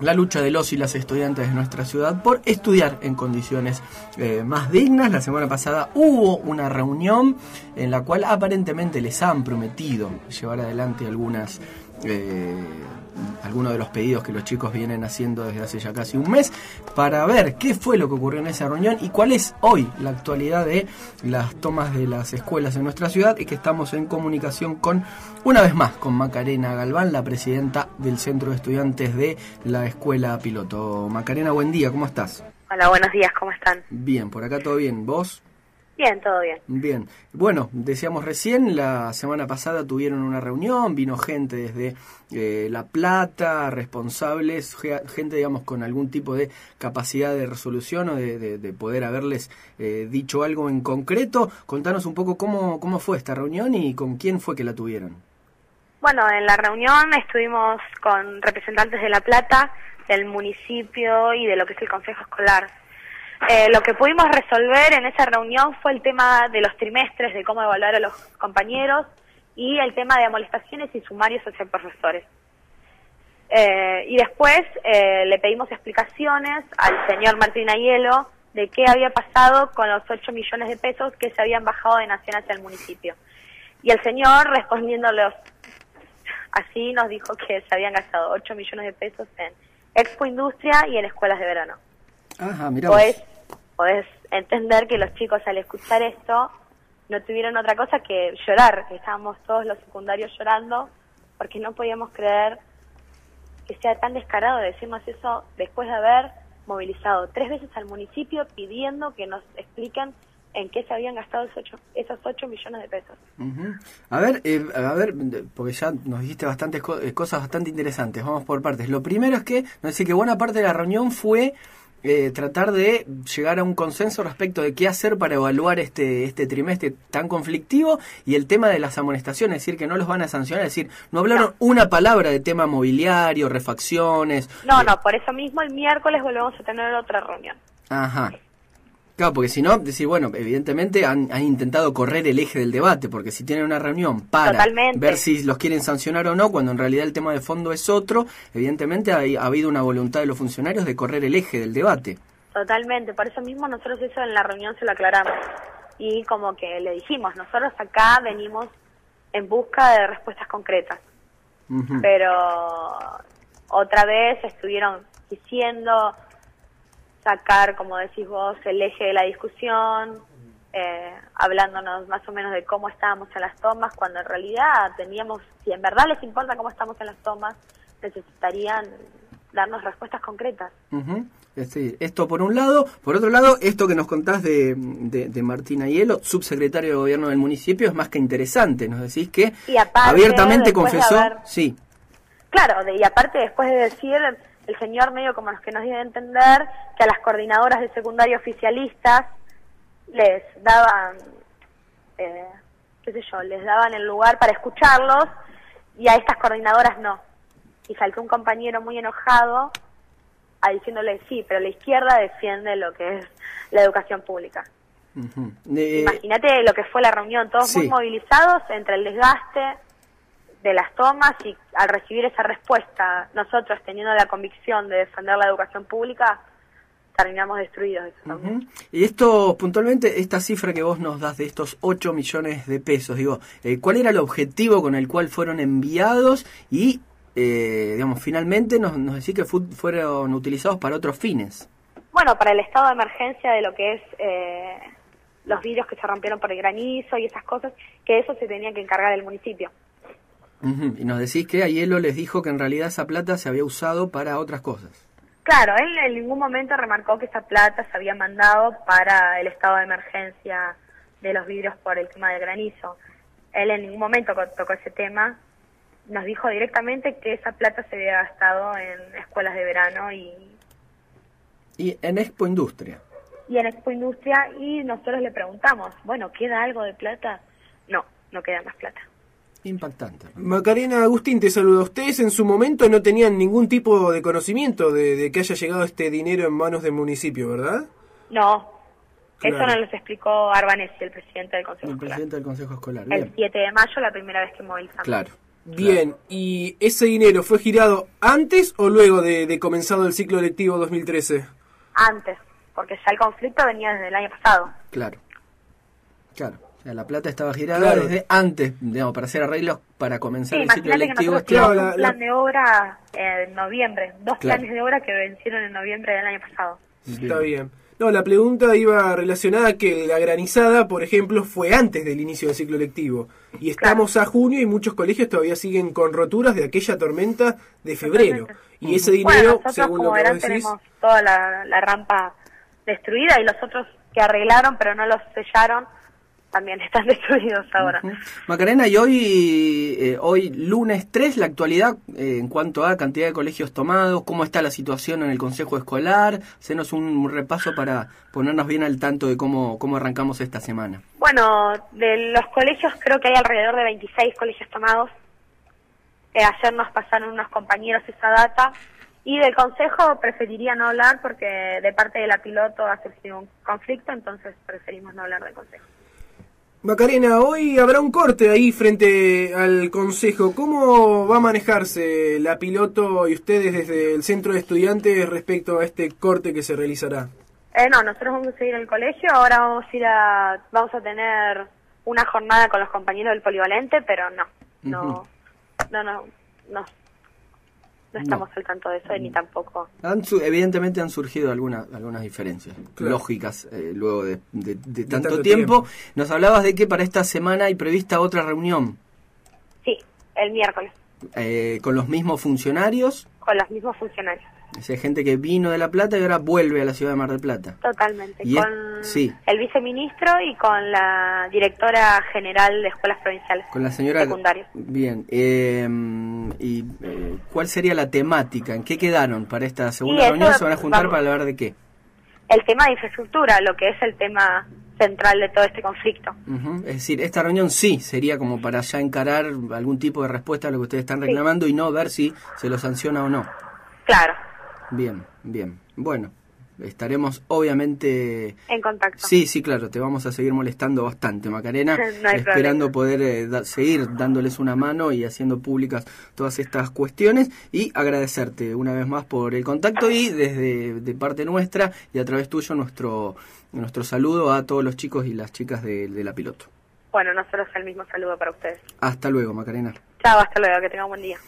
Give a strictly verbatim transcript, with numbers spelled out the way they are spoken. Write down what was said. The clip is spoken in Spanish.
la lucha de los y las estudiantes de nuestra ciudad por estudiar en condiciones eh, más dignas. La semana pasada hubo una reunión en la cual aparentemente les han prometido llevar adelante algunas eh, algunos de los pedidos que los chicos vienen haciendo desde hace ya casi un mes, para ver qué fue lo que ocurrió en esa reunión y cuál es hoy la actualidad de las tomas de las escuelas en nuestra ciudad, y que estamos en comunicación con, una vez más, con Macarena Galván, la presidenta del Centro de Estudiantes de la Escuela Piloto. Macarena, buen día, ¿cómo estás? Hola, buenos días, ¿cómo están? Bien, por acá todo bien, ¿vos? Bien, todo bien. Bien, bueno, decíamos recién, la semana pasada tuvieron una reunión, vino gente desde eh, La Plata, responsables, gente, digamos, con algún tipo de capacidad de resolución o de, de, de poder haberles eh, dicho algo en concreto. Contanos un poco cómo, cómo fue esta reunión y con quién fue que la tuvieron. Bueno, en la reunión estuvimos con representantes de La Plata, del municipio y de lo que es el Consejo Escolar. Eh, lo que pudimos resolver en esa reunión fue el tema de los trimestres, de cómo evaluar a los compañeros, y el tema de amonestaciones y sumarios hacia profesores. Eh, y después eh, le pedimos explicaciones al señor Martín Aiello de qué había pasado con los ocho millones de pesos que se habían bajado de Nación hacia el municipio. Y el señor, respondiéndolos así, nos dijo que se habían gastado ocho millones de pesos en Expo Industria y en escuelas de verano. Ajá, mirá. Podés, podés entender que los chicos, al escuchar esto, no tuvieron otra cosa que llorar, que estábamos todos los secundarios llorando, porque no podíamos creer que sea tan descarado de decirnos eso después de haber movilizado tres veces al municipio pidiendo que nos expliquen en qué se habían gastado esos ocho, esos ocho millones de pesos. Uh-huh. A ver, eh, a ver, porque ya nos dijiste bastantes co- cosas bastante interesantes, vamos por partes. Lo primero es que, nos dice que buena parte de la reunión fue Eh, tratar de llegar a un consenso respecto de qué hacer para evaluar este este trimestre tan conflictivo, y el tema de las amonestaciones, es decir, que no los van a sancionar, es decir, no hablaron no. una palabra de tema mobiliario, refacciones. No, eh. no, por eso mismo el miércoles volvemos a tener otra reunión. Ajá. Claro, porque si no, decir, bueno, evidentemente han, han intentado correr el eje del debate, porque si tienen una reunión para Totalmente. ver si los quieren sancionar o no, cuando en realidad el tema de fondo es otro, evidentemente ha, ha habido una voluntad de los funcionarios de correr el eje del debate. Totalmente, por eso mismo nosotros eso en la reunión se lo aclaramos. Y como que le dijimos, nosotros acá venimos en busca de respuestas concretas. Uh-huh. Pero otra vez estuvieron diciendo sacar, como decís vos, el eje de la discusión, eh, hablándonos más o menos de cómo estábamos en las tomas, cuando en realidad teníamos, si en verdad les importa cómo estamos en las tomas, necesitarían darnos respuestas concretas. Uh-huh. Sí, esto por un lado. Por otro lado, esto que nos contás de, de, de Martín Aiello, subsecretario de Gobierno del municipio, es más que interesante. Nos decís que y aparte, abiertamente confesó... De haber, sí. Claro, de, y aparte después de decir... El señor medio como los que nos dio a entender que a las coordinadoras de secundaria oficialistas les daban, eh, qué sé yo, les daban el lugar para escucharlos, y a estas coordinadoras no. Y saltó un compañero muy enojado a diciéndole, sí, pero la izquierda defiende lo que es la educación pública. Uh-huh. Eh, Imagínate lo que fue la reunión, todos sí. muy movilizados entre el desgaste de las tomas, y al recibir esa respuesta, nosotros teniendo la convicción de defender la educación pública, terminamos destruidos. Eso también. Uh-huh. Y esto, puntualmente, esta cifra que vos nos das de estos ocho millones de pesos, digo, eh, ¿cuál era el objetivo con el cual fueron enviados? Y, eh, digamos, finalmente nos, nos decís que fu- fueron utilizados para otros fines. Bueno, para el estado de emergencia de lo que es eh, los vidrios que se rompieron por el granizo y esas cosas, que eso se tenía que encargar el municipio. Uh-huh. Y nos decís que Aiello les dijo que en realidad esa plata se había usado para otras cosas. Claro, él en ningún momento remarcó que esa plata se había mandado para el estado de emergencia de los vidrios por el tema del granizo. Él en ningún momento tocó ese tema. Nos dijo directamente que esa plata se había gastado en escuelas de verano y... Y en Expo Industria. Y en Expo Industria, y nosotros le preguntamos, bueno, ¿queda algo de plata? No, no queda más plata. Impactante. Macarena, Agustín te saluda. Ustedes en su momento no tenían ningún tipo de conocimiento de, de que haya llegado este dinero en manos del municipio, ¿verdad? No, claro. Eso nos lo explicó Arbanesi, el presidente del Consejo el Escolar. presidente del Consejo Escolar. Bien. El siete de mayo, la primera vez que movilizamos. Claro. Bien, ¿y ese dinero fue girado antes o luego de, de comenzado el ciclo lectivo dos mil trece? Antes, porque ya el conflicto venía desde el año pasado. Claro, claro. O sea, la plata estaba girada Claro. desde antes, digamos, para hacer arreglos para comenzar Sí, el ciclo imagínate que lectivo. nosotros Claro, teníamos la- un plan la- de obra eh, en noviembre, dos Claro. planes de obra que vencieron en noviembre del año pasado. Está bien. No, la pregunta iba relacionada a que la granizada, por ejemplo, fue antes del inicio del ciclo lectivo. Y estamos a junio y muchos colegios todavía siguen con roturas de aquella tormenta de febrero. Totalmente. Y ese Bueno, dinero, nosotros según lo como que verán vos decís, tenemos toda la, la rampa destruida y los otros que arreglaron pero no los sellaron también están destruidos ahora. Ujú. Macarena, y hoy, eh, hoy lunes tres, la actualidad eh, en cuanto a cantidad de colegios tomados, cómo está la situación en el consejo escolar, hacenos un repaso para ponernos bien al tanto de cómo, cómo arrancamos esta semana. Bueno, de los colegios creo que hay alrededor de veintiséis colegios tomados. Eh, ayer nos pasaron unos compañeros esa data. Y del consejo preferiría no hablar porque de parte de la piloto ha surgido un conflicto, entonces preferimos no hablar del consejo. Macarena, hoy habrá un corte ahí frente al consejo. ¿Cómo va a manejarse la piloto y ustedes desde el centro de estudiantes respecto a este corte que se realizará? Eh, no, nosotros vamos a seguir en el colegio, ahora vamos a ir a, vamos a tener una jornada con los compañeros del polivalente, pero no, no, Ujú. no, no, no, no estamos al tanto de eso ni tampoco. Han su- evidentemente han surgido algunas algunas diferencias Claro. lógicas eh, luego de, de- de tanto, tanto tiempo. tiempo. Nos hablabas de que para esta semana hay prevista otra reunión Sí, el miércoles, eh, con los mismos funcionarios. con los mismos funcionarios. O sea, gente que vino de La Plata y ahora vuelve a la ciudad de Mar del Plata. Totalmente, Y es- con sí. el viceministro y con la directora general de escuelas provinciales. Con la señora... Secundarias. Bien. Eh, ¿Y eh, cuál sería la temática? ¿En qué quedaron para esta segunda Y eso reunión? ¿Se van a juntar vamos- para hablar de qué? El tema de infraestructura, lo que es el tema central de todo este conflicto. Ujú. Es decir, esta reunión sí sería como para ya encarar algún tipo de respuesta a lo que ustedes están reclamando y no ver si se lo sanciona o no. Claro, Bien, bien. Bueno, estaremos obviamente... en contacto. Sí, sí, claro, te vamos a seguir molestando bastante, Macarena, No hay esperando problema. poder eh, da- seguir dándoles una mano y haciendo públicas todas estas cuestiones y agradecerte una vez más por el contacto y desde de parte nuestra y a través tuyo nuestro nuestro saludo a todos los chicos y las chicas de, de la piloto. Bueno, nosotros el mismo saludo para ustedes. Hasta luego, Macarena. Chao, hasta luego, que tengan un buen día.